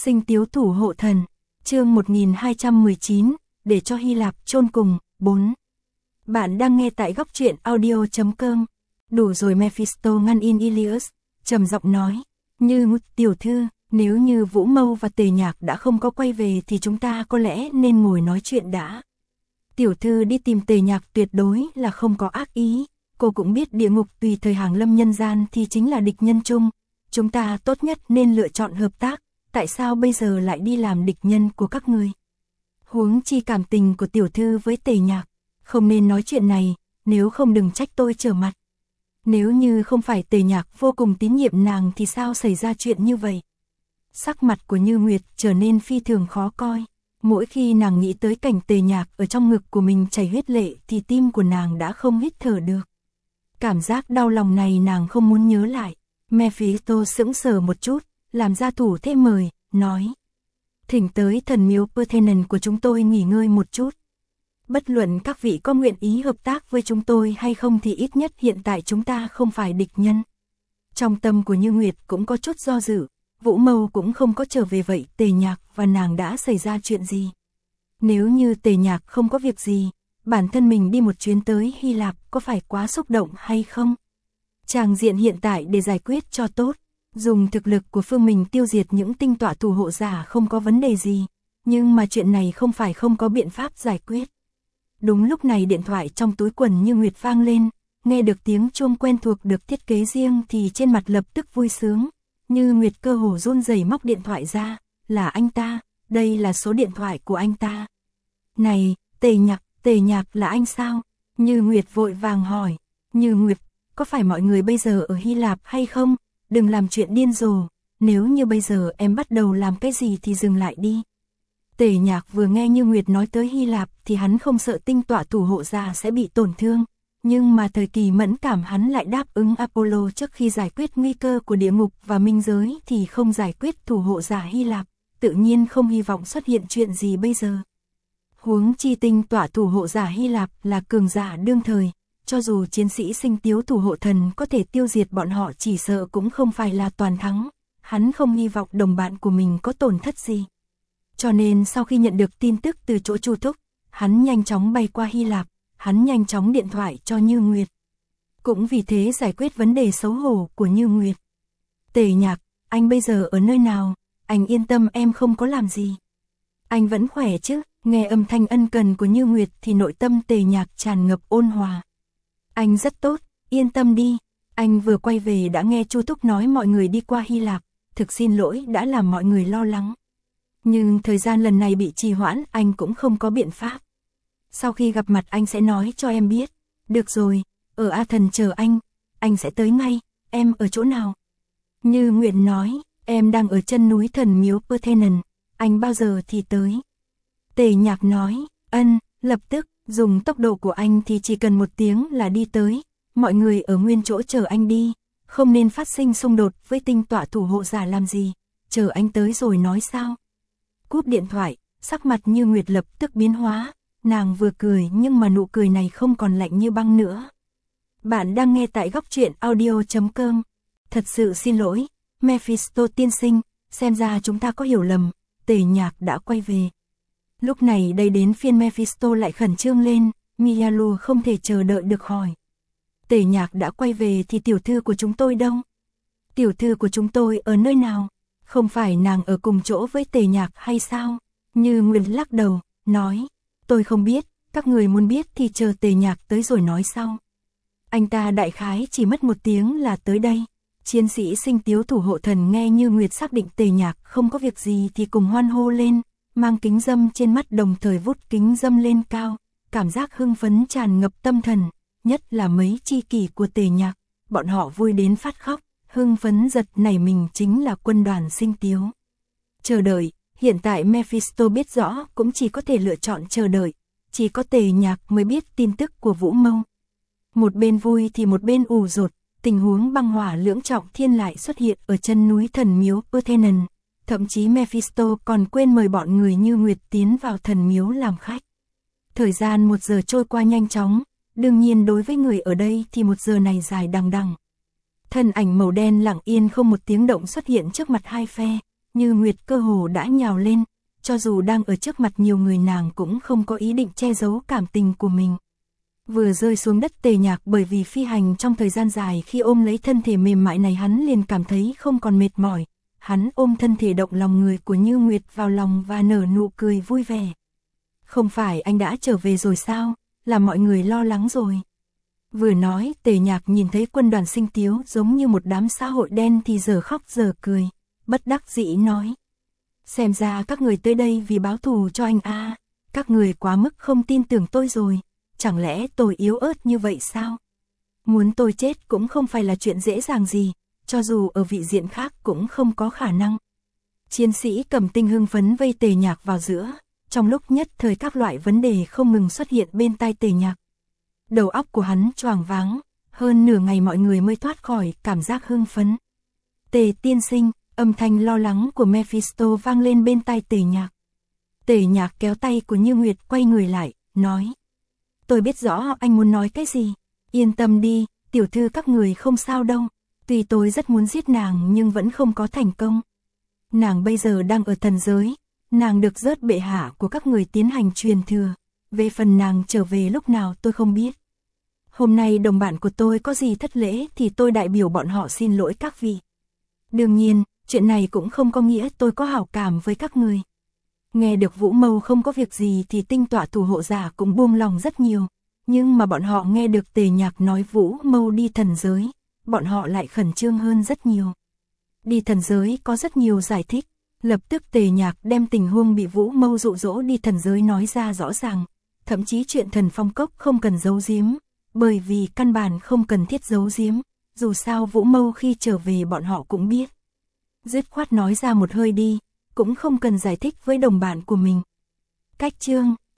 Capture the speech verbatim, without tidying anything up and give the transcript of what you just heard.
Sinh Tiếu Thủ Hộ Thần, chương một nghìn hai trăm mười chín, để cho Hy Lạp chôn cùng, bốn. Bạn đang nghe tại góc truyện audio chấm com. Đủ rồi, Mephisto ngăn in Ilius, trầm giọng nói, như tiểu thư, nếu như Vũ Mâu và Tề Nhạc đã không có quay về thì chúng ta có lẽ nên ngồi nói chuyện đã. Tiểu thư đi tìm Tề Nhạc tuyệt đối là không có ác ý, cô cũng biết địa ngục tùy thời hàng lâm nhân gian thì chính là địch nhân chung, chúng ta tốt nhất nên lựa chọn hợp tác, tại sao bây giờ lại đi làm địch nhân của các người? Huống chi cảm tình của tiểu thư với Tề Nhạc, không nên nói chuyện này, nếu không đừng trách tôi trở mặt. Nếu như không phải Tề Nhạc vô cùng tín nhiệm nàng thì sao xảy ra chuyện như vậy? Sắc mặt của Như Nguyệt trở nên phi thường khó coi, mỗi khi nàng nghĩ tới cảnh Tề Nhạc ở trong ngực của mình chảy huyết lệ thì tim của nàng đã không hít thở được. Cảm giác đau lòng này nàng không muốn nhớ lại. Mephisto sững sờ một chút, làm ra thủ thế mời, nói: thỉnh tới thần miếu Parthenon của chúng tôi nghỉ ngơi một chút. Bất luận các vị có nguyện ý hợp tác với chúng tôi hay không thì ít nhất hiện tại chúng ta không phải địch nhân. Trong tâm của Như Nguyệt cũng có chút do dự, Vũ Mâu cũng không có trở về, vậy Tề Nhạc và nàng đã xảy ra chuyện gì? Nếu như Tề Nhạc không có việc gì, bản thân mình đi một chuyến tới Hy Lạp có phải quá xúc động hay không? Tràng diện hiện tại để giải quyết cho tốt, dùng thực lực của phương mình tiêu diệt những tinh tọa thủ hộ giả không có vấn đề gì, nhưng mà chuyện này không phải không có biện pháp giải quyết. Đúng lúc này điện thoại trong túi quần Như Nguyệt vang lên, nghe được tiếng chuông quen thuộc được thiết kế riêng thì trên mặt lập tức vui sướng. Như Nguyệt cơ hồ run rẩy móc điện thoại ra, là anh ta, đây là số điện thoại của anh ta. Này, Tề Nhạc, Tề Nhạc là anh sao? Như Nguyệt vội vàng hỏi. Như Nguyệt, có phải mọi người bây giờ ở Hy Lạp hay không? Đừng làm chuyện điên rồ, nếu như bây giờ em bắt đầu làm cái gì thì dừng lại đi. Tề Nhạc vừa nghe Như Nguyệt nói tới Hy Lạp thì hắn không sợ tinh tọa thủ hộ giả sẽ bị tổn thương, nhưng mà thời kỳ mẫn cảm hắn lại đáp ứng Apollo trước khi giải quyết nguy cơ của địa ngục và minh giới thì không giải quyết thủ hộ giả Hy Lạp, tự nhiên không hy vọng xuất hiện chuyện gì bây giờ. Huống chi tinh tọa thủ hộ giả Hy Lạp là cường giả đương thời, cho dù chiến sĩ Sinh Tiếu Thủ Hộ Thần có thể tiêu diệt bọn họ chỉ sợ cũng không phải là toàn thắng, hắn không hy vọng đồng bạn của mình có tổn thất gì. Cho nên sau khi nhận được tin tức từ chỗ Chu Thúc, hắn nhanh chóng bay qua Hy Lạp, hắn nhanh chóng điện thoại cho Như Nguyệt. Cũng vì thế giải quyết vấn đề xấu hổ của Như Nguyệt. Tề Nhạc, anh bây giờ ở nơi nào? Anh yên tâm, em không có làm gì. Anh vẫn khỏe chứ? Nghe âm thanh ân cần của Như Nguyệt thì nội tâm Tề Nhạc tràn ngập ôn hòa. Anh rất tốt, yên tâm đi. Anh vừa quay về đã nghe Chu Thúc nói mọi người đi qua Hy Lạp, thực xin lỗi đã làm mọi người lo lắng. Nhưng thời gian lần này bị trì hoãn, anh cũng không có biện pháp. Sau khi gặp mặt anh sẽ nói cho em biết. Được rồi, ở A Thần chờ anh, anh sẽ tới ngay. Em ở chỗ nào? Như Nguyệt nói, em đang ở chân núi thần miếu Parthenon, anh bao giờ thì tới? Tề Nhạc nói, ân, lập tức, dùng tốc độ của anh thì chỉ cần một tiếng là đi tới. Mọi người ở nguyên chỗ chờ anh đi, không nên phát sinh xung đột với tinh tọa thủ hộ giả làm gì, chờ anh tới rồi nói sao? Cúp điện thoại, sắc mặt Như Nguyệt lập tức biến hóa, nàng vừa cười nhưng mà nụ cười này không còn lạnh như băng nữa. Bạn đang nghe tại góc truyện audio chấm com. Thật sự xin lỗi, Mephisto tiên sinh, xem ra chúng ta có hiểu lầm, Tề Nhạc đã quay về. Lúc này đây đến phiên Mephisto lại khẩn trương lên, Mialu không thể chờ đợi được hỏi. Tề Nhạc đã quay về thì tiểu thư của chúng tôi đâu? Tiểu thư của chúng tôi ở nơi nào? Không phải nàng ở cùng chỗ với Tề Nhạc hay sao? Như Nguyệt lắc đầu, nói, tôi không biết, các người muốn biết thì chờ Tề Nhạc tới rồi nói sau. Anh ta đại khái chỉ mất một tiếng là tới đây. Chiến sĩ Sinh Tiếu Thủ Hộ Thần nghe Như Nguyệt xác định Tề Nhạc không có việc gì thì cùng hoan hô lên, mang kính dâm trên mắt đồng thời vút kính dâm lên cao, cảm giác hưng phấn tràn ngập tâm thần, nhất là mấy tri kỷ của Tề Nhạc, bọn họ vui đến phát khóc, hưng phấn giật nảy mình chính là quân đoàn Sinh Tiếu. Chờ đợi, hiện tại Mephisto biết rõ cũng chỉ có thể lựa chọn chờ đợi, chỉ có Tề Nhạc mới biết tin tức của Vũ Mâu. Một bên vui thì một bên ù rột, tình huống băng hỏa lưỡng trọng thiên lại xuất hiện ở chân núi thần miếu Parthenon, thậm chí Mephisto còn quên mời bọn người Như Nguyệt tiến vào thần miếu làm khách. Thời gian một giờ trôi qua nhanh chóng, đương nhiên đối với người ở đây thì một giờ này dài đằng đằng. Thân ảnh màu đen lặng yên không một tiếng động xuất hiện trước mặt hai phe, Như Nguyệt cơ hồ đã nhào lên, cho dù đang ở trước mặt nhiều người nàng cũng không có ý định che giấu cảm tình của mình. Vừa rơi xuống đất Tề Nhạc bởi vì phi hành trong thời gian dài khi ôm lấy thân thể mềm mại này hắn liền cảm thấy không còn mệt mỏi. Hắn ôm thân thể động lòng người của Như Nguyệt vào lòng và nở nụ cười vui vẻ. Không phải anh đã trở về rồi sao, là mọi người lo lắng rồi. Vừa nói Tề Nhạc nhìn thấy quân đoàn Sinh Tiếu giống như một đám xã hội đen thì giờ khóc giờ cười, bất đắc dĩ nói. Xem ra các người tới đây vì báo thù cho anh à, các người quá mức không tin tưởng tôi rồi, chẳng lẽ tôi yếu ớt như vậy sao? Muốn tôi chết cũng không phải là chuyện dễ dàng gì, cho dù ở vị diện khác cũng không có khả năng. Chiến sĩ Cầm Tinh hưng phấn vây Tề Nhạc vào giữa, trong lúc nhất thời các loại vấn đề không ngừng xuất hiện bên tai Tề Nhạc. Đầu óc của hắn choàng váng, hơn nửa ngày mọi người mới thoát khỏi cảm giác hưng phấn. Tề tiên sinh, âm thanh lo lắng của Mephisto vang lên bên tai Tề Nhạc. Tề Nhạc kéo tay của Như Nguyệt quay người lại, nói. Tôi biết rõ anh muốn nói cái gì, yên tâm đi, tiểu thư các người không sao đâu, tuy tôi rất muốn giết nàng nhưng vẫn không có thành công. Nàng bây giờ đang ở thần giới, nàng được rớt bệ hạ của các người tiến hành truyền thừa, về phần nàng trở về lúc nào tôi không biết. Hôm nay đồng bạn của tôi có gì thất lễ thì tôi đại biểu bọn họ xin lỗi các vị. Đương nhiên, chuyện này cũng không có nghĩa tôi có hảo cảm với các người. Nghe được Vũ Mâu không có việc gì thì tinh tọa thủ hộ giả cũng buông lòng rất nhiều, nhưng mà bọn họ nghe được Tề Nhạc nói Vũ Mâu đi thần giới, bọn họ lại khẩn trương hơn rất nhiều. Đi thần giới có rất nhiều giải thích, lập tức Tề Nhạc đem tình huống bị Vũ Mâu dụ dỗ đi thần giới nói ra rõ ràng, thậm chí chuyện Thần Phong Cốc không cần giấu giếm, bởi vì căn bản không cần thiết giấu giếm, dù sao Vũ Mâu khi trở về bọn họ cũng biết. Dứt khoát nói ra một hơi đi, cũng không cần giải thích với đồng bạn của mình. Cách chương